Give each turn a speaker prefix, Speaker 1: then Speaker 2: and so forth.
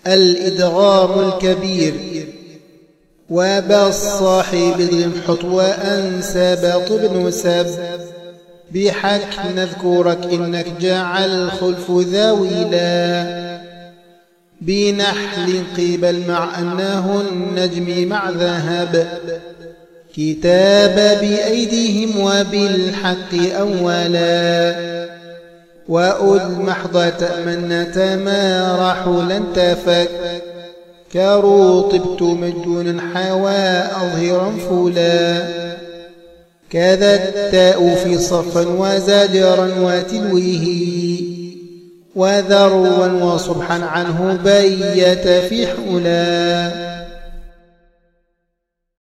Speaker 1: الإدغام الكبير. وبا الصاحب الامحط وأنسب طبن سب بحك نذكرك إنك جعل الخلف ذاويلا بنحل قبل مع أنه النجم مع ذهب كتاب بأيديهم وبالحق أولا وأذ محض تأمنت ما رحلا تفك كروطبت مجدونا حوى أظهرا فولا كذا التاء في صفا وزاجرا وتلويه وذروا وصبحا عنه بيت في حلا